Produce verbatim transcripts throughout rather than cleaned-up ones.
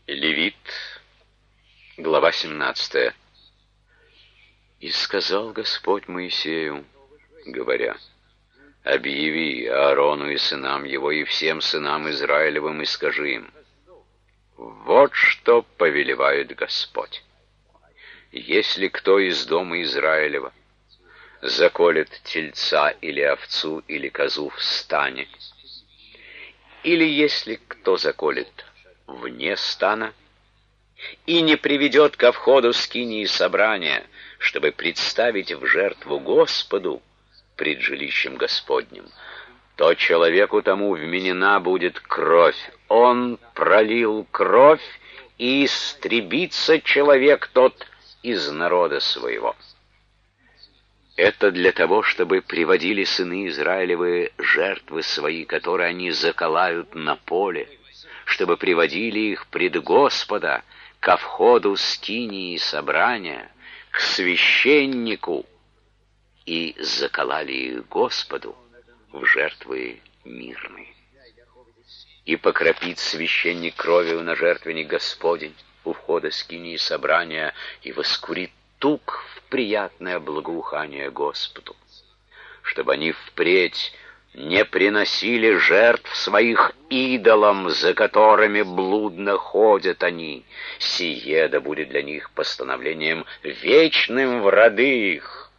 Левит, глава семнадцатая. «И сказал Господь Моисею, говоря: объяви Аарону и сынам его, и всем сынам Израилевым, и скажи им: вот что повелевает Господь. Если кто из дома Израилева заколет тельца или овцу или козу в стане, или если кто заколет вне стана и не приведет ко входу скинии собрания, чтобы представить в жертву Господу пред жилищем Господним, то человеку тому вменена будет кровь. Он пролил кровь, и истребится человек тот из народа своего. Это для того, чтобы приводили сыны Израилевы жертвы свои, которые они заколают на поле, чтобы приводили их пред Господа ко входу скинии собрания, к священнику, и заколали их Господу в жертвы мирные. И покропит священник кровью на жертвенник Господень у входа скинии собрания, и воскурит тук в приятное благоухание Господу, чтобы они впредь не приносили жертв своих идолам, за которыми блудно ходят они. Сие да будет для них постановлением вечным в роды их.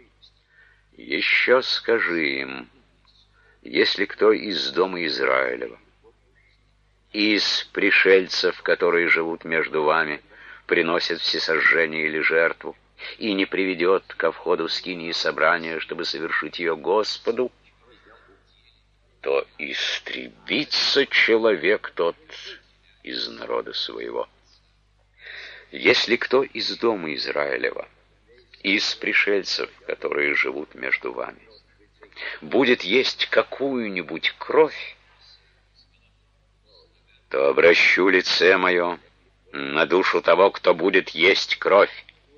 Еще скажи им: если кто из дома Израилева, из пришельцев, которые живут между вами, приносит всесожжение или жертву, и не приведет ко входу скинии собрания, чтобы совершить ее Господу, то истребится человек тот из народа своего. Если кто из дома Израилева, из пришельцев, которые живут между вами, будет есть какую-нибудь кровь, то обращу лице мое на душу того, кто будет есть кровь,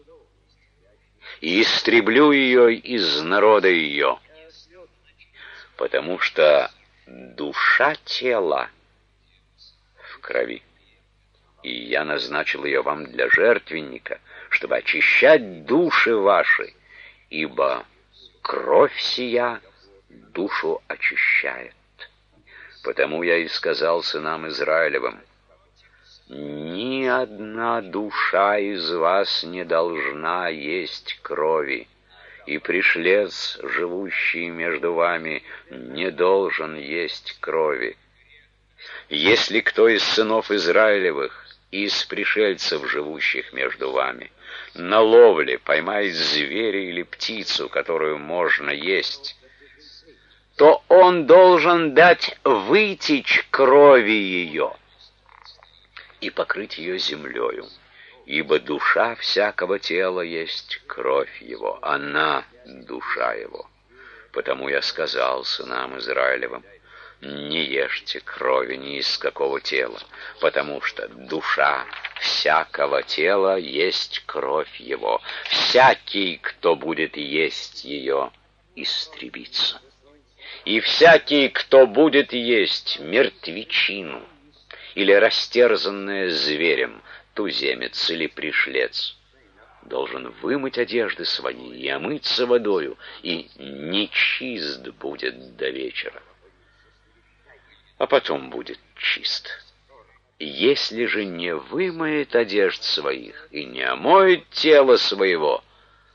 и истреблю ее из народа ее, потому что душа тела в крови, и я назначил ее вам для жертвенника, чтобы очищать души ваши, ибо кровь сия душу очищает. Потому я и сказал сынам Израилевым: ни одна душа из вас не должна есть крови, и пришлец, живущий между вами, не должен есть крови. Если кто из сынов Израилевых, из пришельцев, живущих между вами, на ловле поймает зверя или птицу, которую можно есть, то он должен дать вытечь крови ее и покрыть ее землею, ибо душа всякого тела есть кровь его, она душа его. Потому я сказал сынам Израилевым: не ешьте крови ни из какого тела, потому что душа всякого тела есть кровь его. Всякий, кто будет есть ее, истребится. И всякий, кто будет есть мертвечину или растерзанное зверем, туземец или пришлец, должен вымыть одежды свои и омыться водою, и нечист будет до вечера, а потом будет чист. Если же не вымоет одежд своих и не омоет тело своего,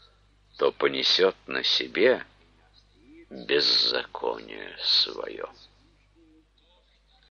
то понесет на себе беззаконие свое.